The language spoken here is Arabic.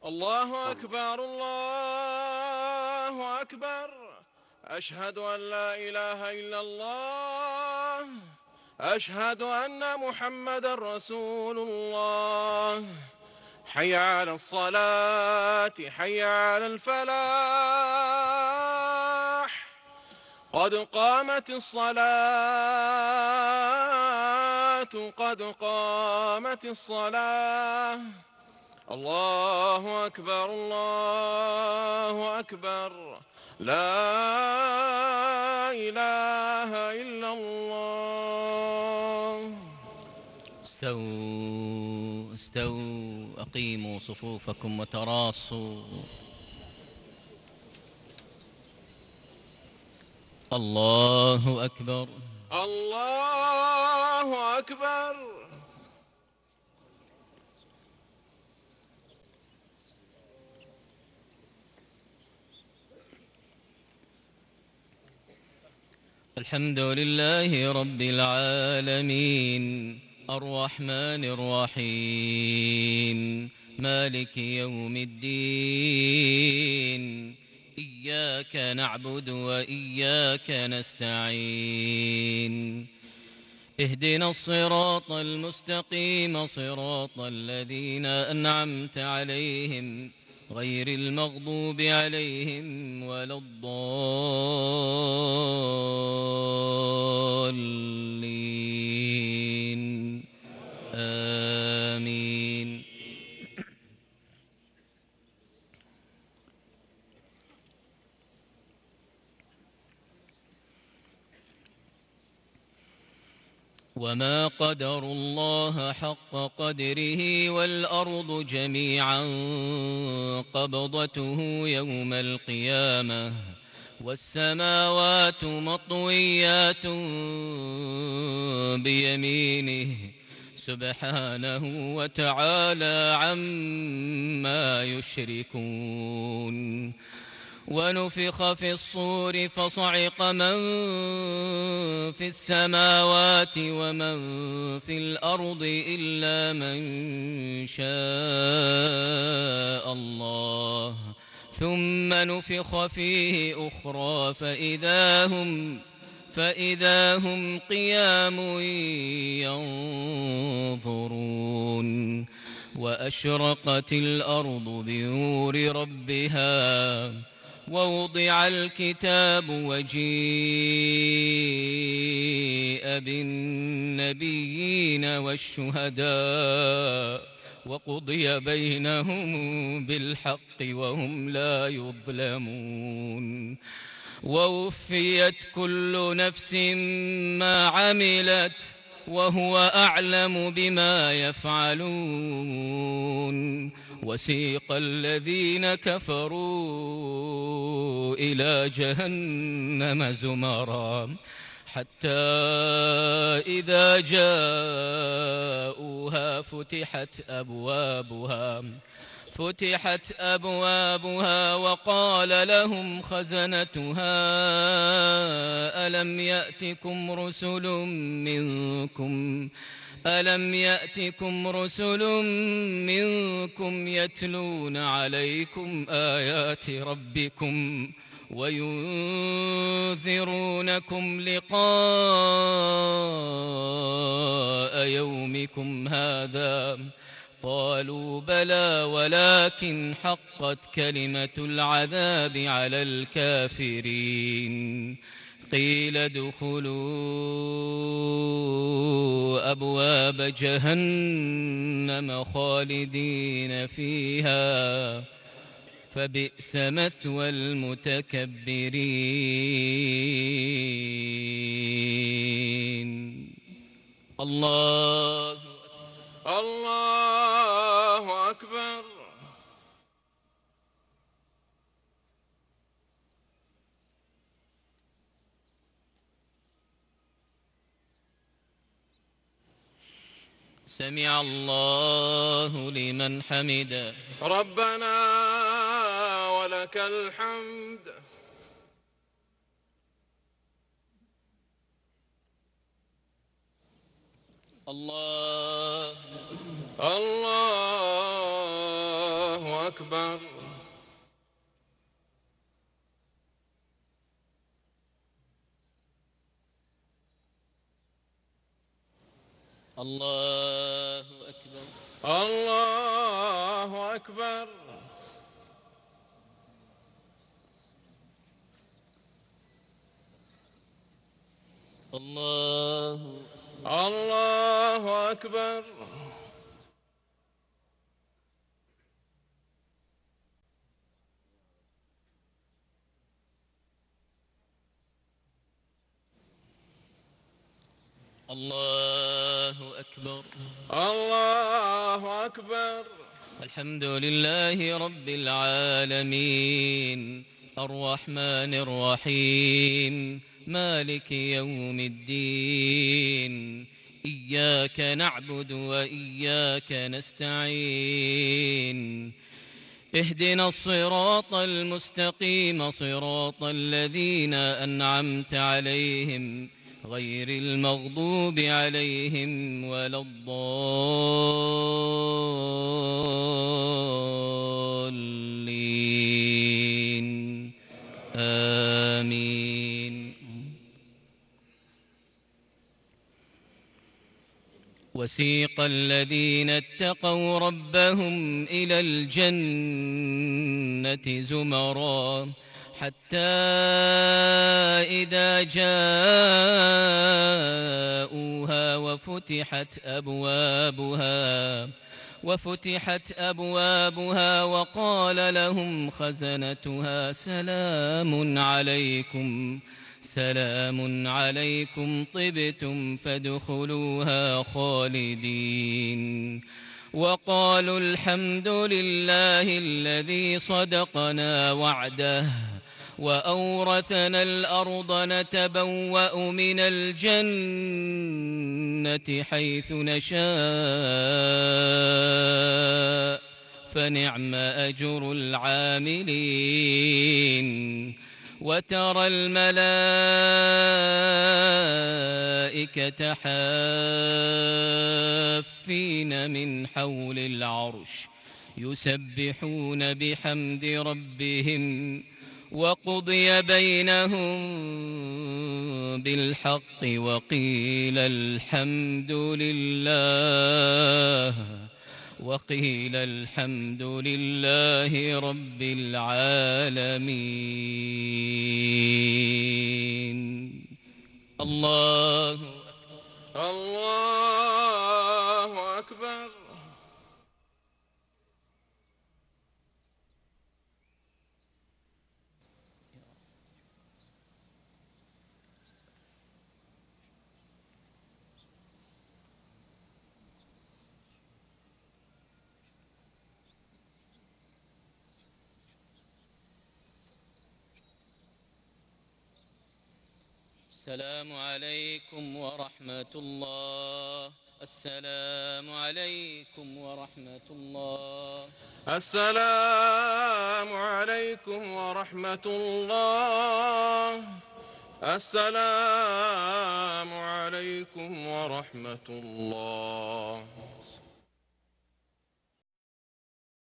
الله أكبر الله أكبر. أشهد أن لا إله إلا الله. أشهد أن محمدا رسول الله. حي على الصلاة حي على الفلاح. قد قامت الصلاة قد قامت الصلاة. الله أكبر الله أكبر. لا إله إلا الله. استووا استووا، أقيموا صفوفكم وتراصوا. الله أكبر الله أكبر. الحمد لله رب العالمين، الرحمن الرحيم، مالك يوم الدين. إياك نعبد وإياك نستعين. اهدنا الصراط المستقيم، صراط الذين أنعمت عليهم غير المغضوب عليهم ولا الضالين. آمين. وما قدروا الله حق قدره، والأرض جميعا قبضته يوم القيامة، والسماوات مطويات بيمينه سبحانه وتعالى عما يشركون. ونفخ في الصور فصعق من في السماوات ومن في الأرض إلا من شاء الله، ثم نفخ فيه أخرى فإذا هم قيام ينظرون. وأشرقت الأرض بنور ربها، ووضع الكتاب وجيء بالنبيين والشهداء، وقضي بينهم بالحق وهم لا يظلمون. ووفيت كل نفس ما عملت وهو أعلم بما يفعلون. وسيق الذين كفروا إلى جهنم زمرا، حتى إذا جاءوها فتحت أبوابها وقال لهم خزنتها ألم يأتكم رسل منكم يتلون عليكم آيات ربكم وينذرونكم لقاء يومكم هذا؟ قالوا بلى، ولكن حقت كلمة العذاب على الكافرين. قيل ادخلوا أبواب جهنم خالدين فيها، فبئس مثوى المتكبرين. الله أكبر. سمع الله لمن حمده. ربنا ولك الحمد. الله الله أكبر. الله أكبر. الله أكبر. الله الله أكبر. الله أكبر. الله أكبر. الحمد لله رب العالمين الرحمن الرحيم مالك يوم الدين إياك نعبد وإياك نستعين اهدنا الصراط المستقيم صراط الذين أنعمت عليهم غير المغضوب عليهم ولا الضالين آمين. وسيق الذين اتقوا ربهم إلى الجنة زمرًا حتى إذا جاءوها وفتحت أبوابها وقال لهم خزنتها سلام عليكم طبتم فادخلوها خالدين وقالوا الحمد لله الذي صدقنا وعده وأورثنا الأرض نتبوأ من الجنة حيث نشاء فنعم أجر العاملين. وترى الملائكة حافين من حول العرش يسبحون بحمد ربهم وقضي بينهم بالحق وقيل الحمد لله رب العالمين. الله أكبر. السلام عليكم ورحمة الله. السلام عليكم ورحمة الله. السلام عليكم ورحمة الله. السلام عليكم ورحمة الله.